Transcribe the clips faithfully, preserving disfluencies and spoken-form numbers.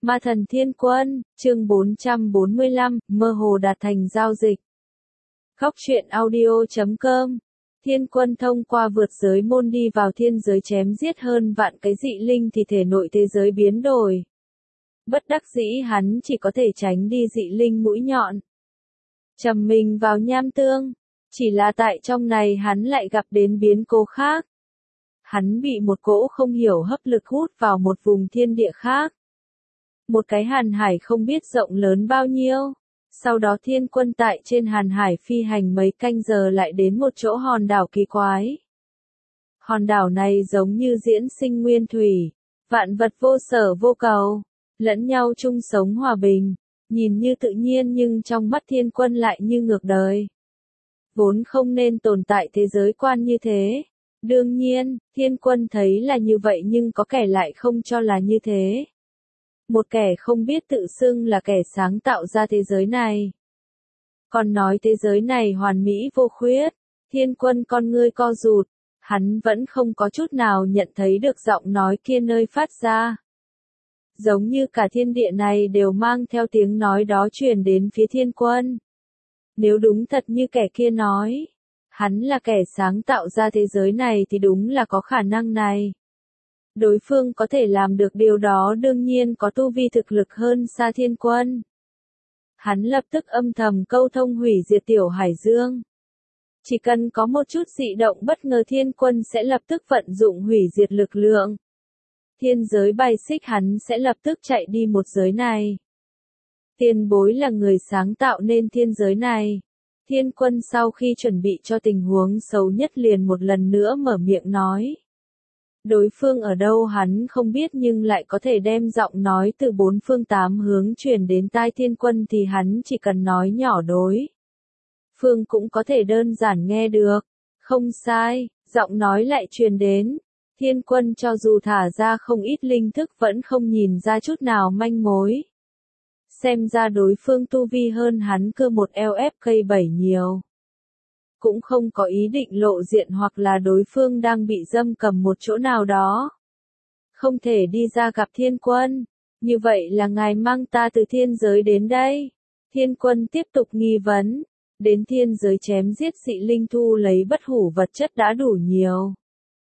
Ma thần Thiên Quân, chương bốn trăm bốn mươi lăm, mơ hồ đạt thành giao dịch. Góc truyện audio chấm com. Thiên Quân thông qua vượt giới môn đi vào thiên giới chém giết hơn vạn cái dị linh thì thể nội thế giới biến đổi. Bất đắc dĩ hắn chỉ có thể tránh đi dị linh mũi nhọn. Trầm mình vào nham tương. Chỉ là tại trong này hắn lại gặp đến biến cố khác. Hắn bị một cỗ không hiểu hấp lực hút vào một vùng thiên địa khác. Một cái hàn hải không biết rộng lớn bao nhiêu. Sau đó Thiên Quân tại trên hàn hải phi hành mấy canh giờ lại đến một chỗ hòn đảo kỳ quái. Hòn đảo này giống như diễn sinh nguyên thủy, vạn vật vô sở vô cầu, lẫn nhau chung sống hòa bình, nhìn như tự nhiên nhưng trong mắt Thiên Quân lại như ngược đời. Vốn không nên tồn tại thế giới quan như thế. Đương nhiên, Thiên Quân thấy là như vậy nhưng có kẻ lại không cho là như thế. Một kẻ không biết tự xưng là kẻ sáng tạo ra thế giới này. Còn nói thế giới này hoàn mỹ vô khuyết, Thiên Quân con ngươi co rụt, hắn vẫn không có chút nào nhận thấy được giọng nói kia nơi phát ra. Giống như cả thiên địa này đều mang theo tiếng nói đó truyền đến phía Thiên Quân. Nếu đúng thật như kẻ kia nói, hắn là kẻ sáng tạo ra thế giới này thì đúng là có khả năng này. Đối phương có thể làm được điều đó đương nhiên có tu vi thực lực hơn xa Thiên Quân. Hắn lập tức âm thầm câu thông hủy diệt tiểu hải dương. Chỉ cần có một chút dị động bất ngờ Thiên Quân sẽ lập tức vận dụng hủy diệt lực lượng. Thiên giới bài xích hắn sẽ lập tức chạy đi một giới này. Tiền bối là người sáng tạo nên thiên giới này. Thiên Quân sau khi chuẩn bị cho tình huống xấu nhất liền một lần nữa mở miệng nói. Đối phương ở đâu hắn không biết nhưng lại có thể đem giọng nói từ bốn phương tám hướng truyền đến tai Thiên Quân thì hắn chỉ cần nói nhỏ đối. Phương cũng có thể đơn giản nghe được. Không sai, giọng nói lại truyền đến. Thiên Quân cho dù thả ra không ít linh thức vẫn không nhìn ra chút nào manh mối. Xem ra đối phương tu vi hơn hắn cơ một eo ép cây bảy nhiều. Cũng không có ý định lộ diện hoặc là đối phương đang bị giam cầm một chỗ nào đó. Không thể đi ra gặp Thiên Quân. Như vậy là ngài mang ta từ thiên giới đến đây. Thiên Quân tiếp tục nghi vấn. Đến thiên giới chém giết dị linh thu lấy bất hủ vật chất đã đủ nhiều.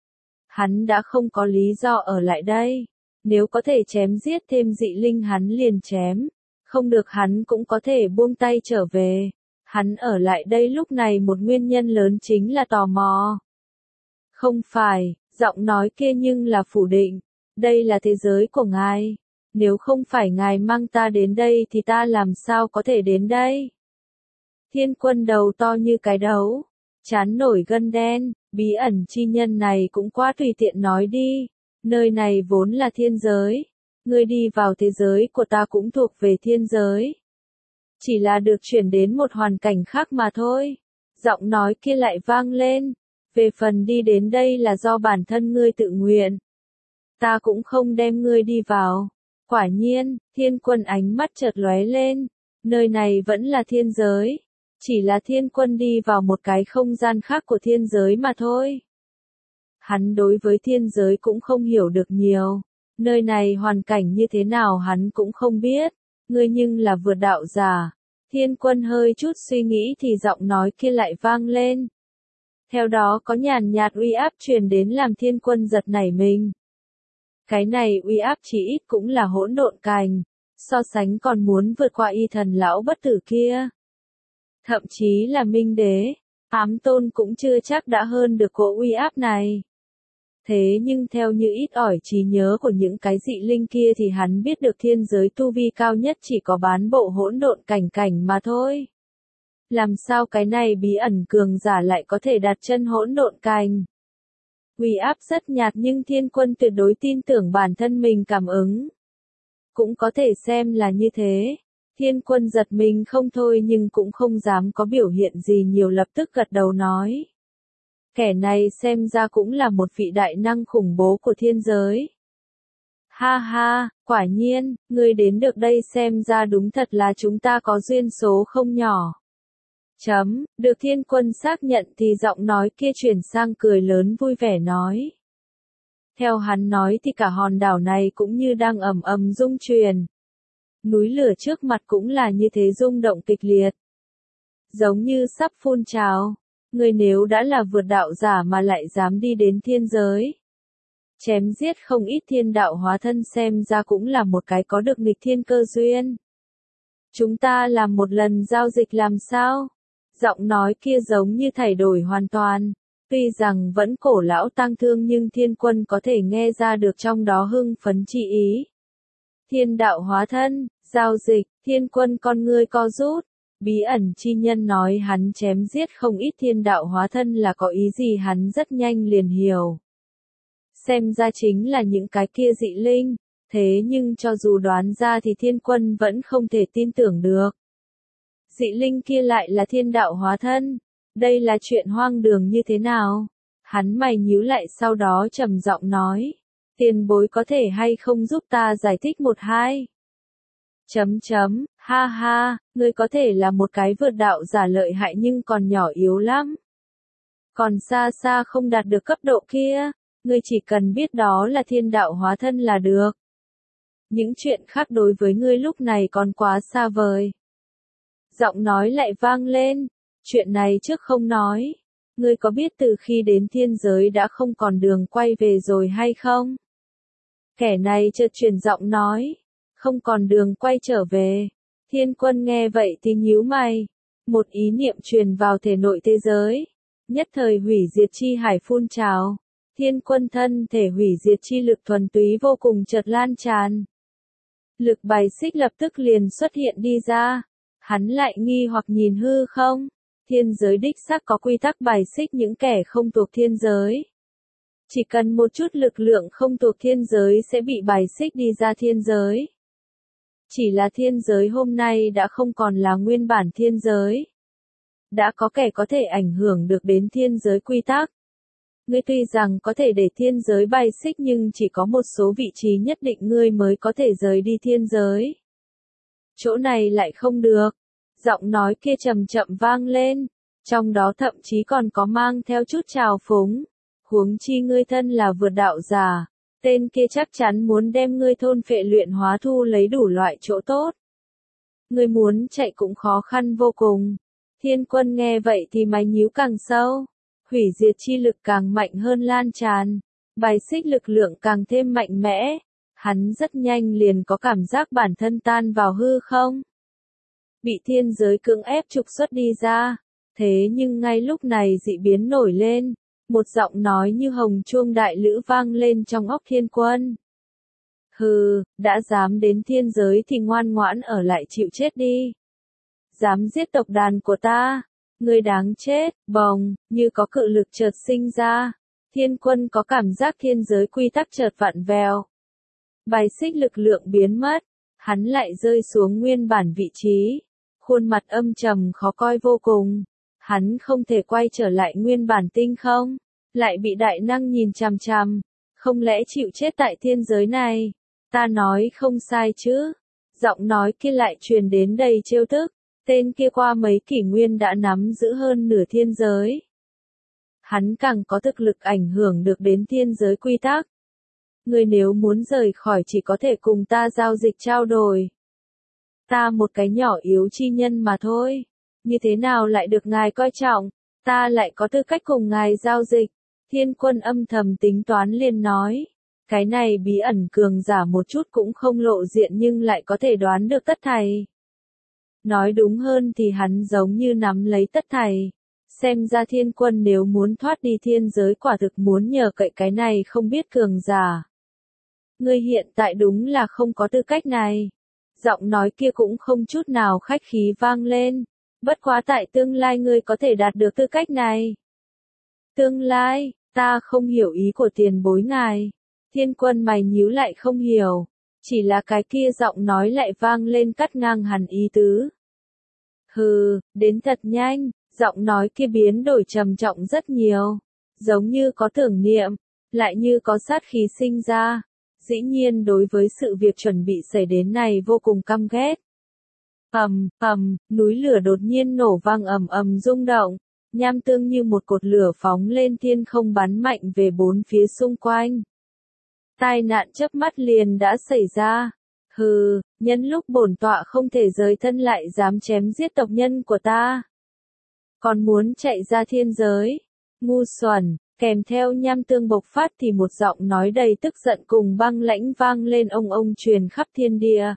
Hắn đã không có lý do ở lại đây. Nếu có thể chém giết thêm dị linh hắn liền chém. Không được hắn cũng có thể buông tay trở về. Hắn ở lại đây lúc này một nguyên nhân lớn chính là tò mò. Không phải, giọng nói kia nhưng là phủ định. Đây là thế giới của ngài. Nếu không phải ngài mang ta đến đây thì ta làm sao có thể đến đây? Thiên Quân đầu to như cái đấu. Chán nổi gân đen, bí ẩn chi nhân này cũng quá tùy tiện nói đi. Nơi này vốn là thiên giới. Ngươi đi vào thế giới của ta cũng thuộc về thiên giới. Chỉ là được chuyển đến một hoàn cảnh khác mà thôi. Giọng nói kia lại vang lên. Về phần đi đến đây là do bản thân ngươi tự nguyện. Ta cũng không đem ngươi đi vào. Quả nhiên, Thiên Quân ánh mắt chợt lóe lên. Nơi này vẫn là thiên giới. Chỉ là Thiên Quân đi vào một cái không gian khác của thiên giới mà thôi. Hắn đối với thiên giới cũng không hiểu được nhiều. Nơi này hoàn cảnh như thế nào hắn cũng không biết. Ngươi nhưng là vượt đạo giả. Thiên Quân hơi chút suy nghĩ thì giọng nói kia lại vang lên. Theo đó có nhàn nhạt uy áp truyền đến làm Thiên Quân giật nảy mình. Cái này uy áp chỉ ít cũng là hỗn độn cành. So sánh còn muốn vượt qua y thần lão bất tử kia. Thậm chí là Minh Đế, Ám Tôn cũng chưa chắc đã hơn được cỗ uy áp này. Thế nhưng theo như ít ỏi trí nhớ của những cái dị linh kia thì hắn biết được thiên giới tu vi cao nhất chỉ có bán bộ hỗn độn cảnh cảnh mà thôi. Làm sao cái này bí ẩn cường giả lại có thể đặt chân hỗn độn cảnh? Uy áp rất nhạt nhưng Thiên Quân tuyệt đối tin tưởng bản thân mình cảm ứng. Cũng có thể xem là như thế. Thiên Quân giật mình không thôi nhưng cũng không dám có biểu hiện gì nhiều lập tức gật đầu nói. Kẻ này xem ra cũng là một vị đại năng khủng bố của thiên giới. Ha ha, quả nhiên, ngươi đến được đây xem ra đúng thật là chúng ta có duyên số không nhỏ. Chấm, được Thiên Quân xác nhận thì giọng nói kia chuyển sang cười lớn vui vẻ nói. Theo hắn nói thì cả hòn đảo này cũng như đang ầm ầm rung chuyển, Núi lửa trước mặt cũng là như thế rung động kịch liệt. Giống như sắp phun trào. Ngươi nếu đã là vượt đạo giả mà lại dám đi đến thiên giới. Chém giết không ít thiên đạo hóa thân xem ra cũng là một cái có được nghịch thiên cơ duyên. Chúng ta làm một lần giao dịch làm sao? Giọng nói kia giống như thay đổi hoàn toàn. Tuy rằng vẫn cổ lão tang thương nhưng thiên quân có thể nghe ra được trong đó hưng phấn chi ý. Thiên đạo hóa thân, giao dịch, thiên quân con ngươi co rút. Bí ẩn chi nhân nói hắn chém giết không ít thiên đạo hóa thân là có ý gì hắn rất nhanh liền hiểu. Xem ra chính là những cái kia dị linh, thế nhưng cho dù đoán ra thì thiên quân vẫn không thể tin tưởng được. Dị linh kia lại là thiên đạo hóa thân, đây là chuyện hoang đường như thế nào? Hắn mày nhíu lại sau đó trầm giọng nói, tiền bối có thể hay không giúp ta giải thích một hai? Chấm chấm, ha ha, ngươi có thể là một cái vượt đạo giả lợi hại nhưng còn nhỏ yếu lắm. Còn xa xa không đạt được cấp độ kia, ngươi chỉ cần biết đó là thiên đạo hóa thân là được. Những chuyện khác đối với ngươi lúc này còn quá xa vời. Giọng nói lại vang lên, chuyện này trước không nói. Ngươi có biết từ khi đến thiên giới đã không còn đường quay về rồi hay không? Kẻ này chợt chuyển giọng nói, không còn đường quay trở về. Thiên quân nghe vậy thì nhíu mày. Một ý niệm truyền vào thể nội thế giới. Nhất thời hủy diệt chi hải phun trào. Thiên quân thân thể hủy diệt chi lực thuần túy vô cùng chợt lan tràn. Lực bài xích lập tức liền xuất hiện đi ra. Hắn lại nghi hoặc nhìn hư không. Thiên giới đích xác có quy tắc bài xích những kẻ không thuộc thiên giới. Chỉ cần một chút lực lượng không thuộc thiên giới sẽ bị bài xích đi ra thiên giới. Chỉ là thiên giới hôm nay đã không còn là nguyên bản thiên giới. Đã có kẻ có thể ảnh hưởng được đến thiên giới quy tắc. Ngươi tuy rằng có thể để thiên giới bài xích nhưng chỉ có một số vị trí nhất định ngươi mới có thể rời đi thiên giới. Chỗ này lại không được. Giọng nói kia chậm chậm vang lên. Trong đó thậm chí còn có mang theo chút trào phúng. Huống chi ngươi thân là vượt đạo giả. Tên kia chắc chắn muốn đem ngươi thôn phệ luyện hóa thu lấy đủ loại chỗ tốt. Ngươi muốn chạy cũng khó khăn vô cùng. Thiên quân nghe vậy thì mày nhíu càng sâu. Hủy diệt chi lực càng mạnh hơn lan tràn. Bài xích lực lượng càng thêm mạnh mẽ. Hắn rất nhanh liền có cảm giác bản thân tan vào hư không. Bị thiên giới cưỡng ép trục xuất đi ra. Thế nhưng ngay lúc này dị biến nổi lên. Một giọng nói như hồng chuông đại lữ vang lên trong óc thiên quân. Hừ, đã dám đến thiên giới thì ngoan ngoãn ở lại chịu chết đi. Dám giết tộc đàn của ta. Ngươi đáng chết, bồng, như có cự lực chợt sinh ra. Thiên quân có cảm giác thiên giới quy tắc chợt vặn vẹo. Bài xích lực lượng biến mất. Hắn lại rơi xuống nguyên bản vị trí. Khuôn mặt âm trầm khó coi vô cùng. Hắn không thể quay trở lại nguyên bản tinh không. Lại bị đại năng nhìn chằm chằm. Không lẽ chịu chết tại thiên giới này? Ta nói không sai chứ. Giọng nói kia lại truyền đến đầy trêu tức. Tên kia qua mấy kỷ nguyên đã nắm giữ hơn nửa thiên giới. Hắn càng có thực lực ảnh hưởng được đến thiên giới quy tắc. Ngươi nếu muốn rời khỏi chỉ có thể cùng ta giao dịch trao đổi. Ta một cái nhỏ yếu chi nhân mà thôi. Như thế nào lại được ngài coi trọng? Ta lại có tư cách cùng ngài giao dịch. Thiên quân âm thầm tính toán liền nói. Cái này bí ẩn cường giả một chút cũng không lộ diện nhưng lại có thể đoán được tất thảy. Nói đúng hơn thì hắn giống như nắm lấy tất thảy. Xem ra thiên quân nếu muốn thoát đi thiên giới quả thực muốn nhờ cậy cái này không biết cường giả. Ngươi hiện tại đúng là không có tư cách này. Giọng nói kia cũng không chút nào khách khí vang lên. Bất quá tại tương lai ngươi có thể đạt được tư cách này. Tương lai, ta không hiểu ý của tiền bối ngài. Thiên quân mày nhíu lại không hiểu. Chỉ là cái kia giọng nói lại vang lên cắt ngang hẳn ý tứ. Hừ, đến thật nhanh, giọng nói kia biến đổi trầm trọng rất nhiều. Giống như có tưởng niệm, lại như có sát khí sinh ra. Dĩ nhiên đối với sự việc chuẩn bị xảy đến này vô cùng căm ghét. Ầm, ầm, núi lửa đột nhiên nổ vang ầm ầm rung động. Nham tương như một cột lửa phóng lên thiên không bắn mạnh về bốn phía xung quanh. Tai nạn chớp mắt liền đã xảy ra. Hừ, nhân lúc bổn tọa không thể rời thân lại dám chém giết tộc nhân của ta. Còn muốn chạy ra thiên giới. Ngu xuẩn, kèm theo nham tương bộc phát thì một giọng nói đầy tức giận cùng băng lãnh vang lên ông ông truyền khắp thiên địa.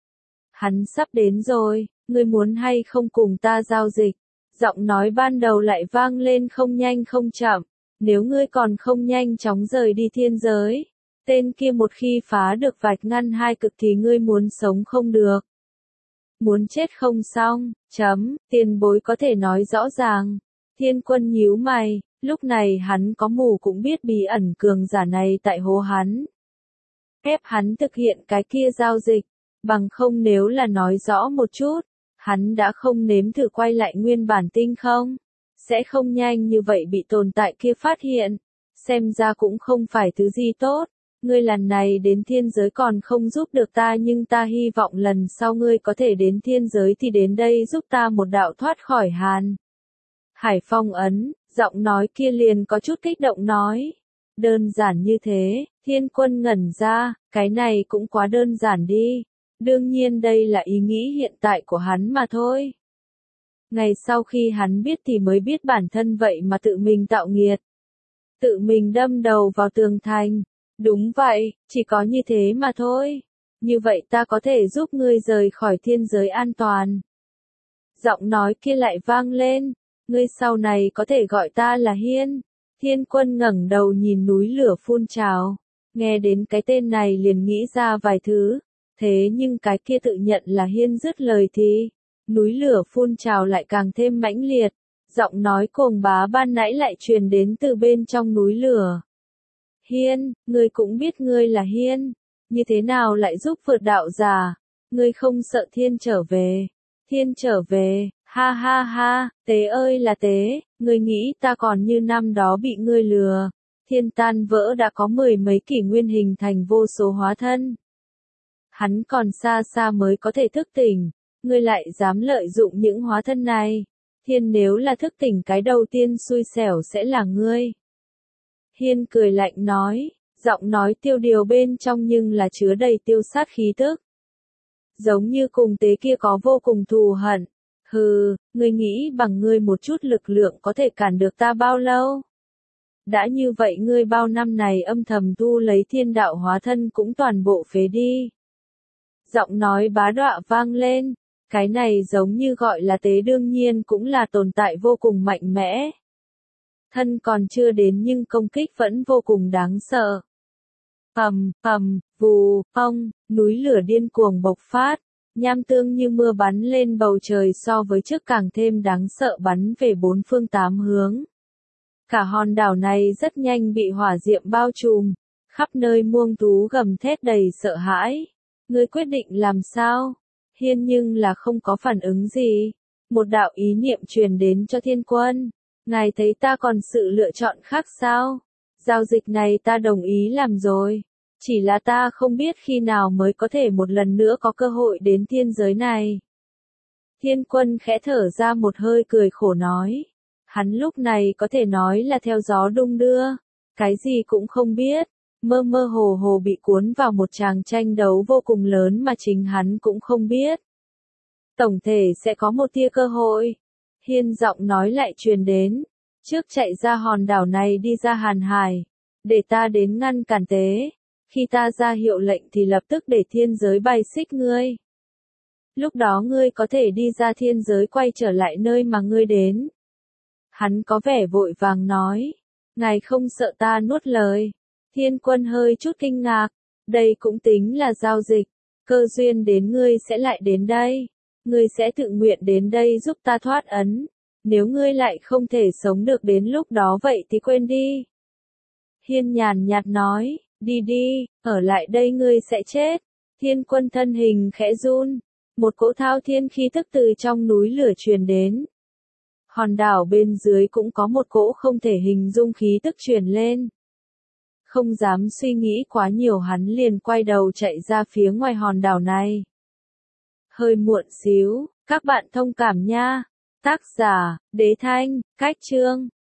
Hắn sắp đến rồi, ngươi muốn hay không cùng ta giao dịch? Giọng nói ban đầu lại vang lên không nhanh không chậm, nếu ngươi còn không nhanh chóng rời đi thiên giới, tên kia một khi phá được vạch ngăn hai cực thì ngươi muốn sống không được. Muốn chết không xong, chấm, tiền bối có thể nói rõ ràng. Thiên Quân nhíu mày, lúc này hắn có mù cũng biết bí ẩn cường giả này tại hố hắn. Ép hắn thực hiện cái kia giao dịch, bằng không nếu là nói rõ một chút, hắn đã không nếm thử quay lại nguyên bản tinh không, sẽ không nhanh như vậy bị tồn tại kia phát hiện, xem ra cũng không phải thứ gì tốt. Ngươi lần này đến thiên giới còn không giúp được ta nhưng ta hy vọng lần sau ngươi có thể đến thiên giới thì đến đây giúp ta một đạo thoát khỏi hàn. Hải phong ấn, giọng nói kia liền có chút kích động nói. Đơn giản như thế, Thiên Quân ngẩn ra, cái này cũng quá đơn giản đi. Đương nhiên đây là ý nghĩ hiện tại của hắn mà thôi. Ngày sau khi hắn biết thì mới biết bản thân vậy mà tự mình tạo nghiệt. Tự mình đâm đầu vào tường thành. Đúng vậy, chỉ có như thế mà thôi. Như vậy ta có thể giúp ngươi rời khỏi thiên giới an toàn. Giọng nói kia lại vang lên. Ngươi sau này có thể gọi ta là Hiên. Thiên Quân ngẩng đầu nhìn núi lửa phun trào. Nghe đến cái tên này liền nghĩ ra vài thứ. Thế nhưng cái kia tự nhận là Hiên dứt lời thì, núi lửa phun trào lại càng thêm mãnh liệt. Giọng nói cuồng bá ban nãy lại truyền đến từ bên trong núi lửa. Hiên, ngươi cũng biết ngươi là Hiên. Như thế nào lại giúp vượt đạo giả? Ngươi không sợ thiên trở về. Thiên trở về, ha ha ha, tế ơi là tế, ngươi nghĩ ta còn như năm đó bị ngươi lừa. Thiên tan vỡ đã có mười mấy kỷ nguyên hình thành vô số hóa thân. Hắn còn xa xa mới có thể thức tỉnh, ngươi lại dám lợi dụng những hóa thân này. Thiên nếu là thức tỉnh cái đầu tiên xui xẻo sẽ là ngươi. Hiên cười lạnh nói, giọng nói tiêu điều bên trong nhưng là chứa đầy tiêu sát khí tức. Giống như cùng tế kia có vô cùng thù hận. Hừ, ngươi nghĩ bằng ngươi một chút lực lượng có thể cản được ta bao lâu? Đã như vậy ngươi bao năm này âm thầm thu lấy thiên đạo hóa thân cũng toàn bộ phế đi. Giọng nói bá đọa vang lên, cái này giống như gọi là tế đương nhiên cũng là tồn tại vô cùng mạnh mẽ. Thân còn chưa đến nhưng công kích vẫn vô cùng đáng sợ. Ầm, ầm, vù, ong, núi lửa điên cuồng bộc phát, nham tương như mưa bắn lên bầu trời so với trước càng thêm đáng sợ bắn về bốn phương tám hướng. Cả hòn đảo này rất nhanh bị hỏa diệm bao trùm, khắp nơi muông thú gầm thét đầy sợ hãi. Ngươi quyết định làm sao? Hiên nhưng là không có phản ứng gì. Một đạo ý niệm truyền đến cho Thiên Quân. Ngài thấy ta còn sự lựa chọn khác sao? Giao dịch này ta đồng ý làm rồi. Chỉ là ta không biết khi nào mới có thể một lần nữa có cơ hội đến thiên giới này. Thiên Quân khẽ thở ra một hơi cười khổ nói. Hắn lúc này có thể nói là theo gió đung đưa. Cái gì cũng không biết. Mơ mơ hồ hồ bị cuốn vào một tràng tranh đấu vô cùng lớn mà chính hắn cũng không biết. Tổng thể sẽ có một tia cơ hội. Hiên giọng nói lại truyền đến. Trước chạy ra hòn đảo này đi ra Hàn Hải. Để ta đến ngăn cản tế. Khi ta ra hiệu lệnh thì lập tức để thiên giới bay xích ngươi. Lúc đó ngươi có thể đi ra thiên giới quay trở lại nơi mà ngươi đến. Hắn có vẻ vội vàng nói. Ngài không sợ ta nuốt lời. Thiên Quân hơi chút kinh ngạc. Đây cũng tính là giao dịch. Cơ duyên đến ngươi sẽ lại đến đây. Ngươi sẽ tự nguyện đến đây giúp ta thoát ấn. Nếu ngươi lại không thể sống được đến lúc đó vậy thì quên đi. Hiên nhàn nhạt nói. Đi đi, ở lại đây ngươi sẽ chết. Thiên Quân thân hình khẽ run. Một cỗ thao thiên khí tức từ trong núi lửa truyền đến. Hòn đảo bên dưới cũng có một cỗ không thể hình dung khí tức truyền lên. Không dám suy nghĩ quá nhiều hắn liền quay đầu chạy ra phía ngoài hòn đảo này. Hơi muộn xíu, các bạn thông cảm nha. Tác giả, Đế Thanh, Cách Chương.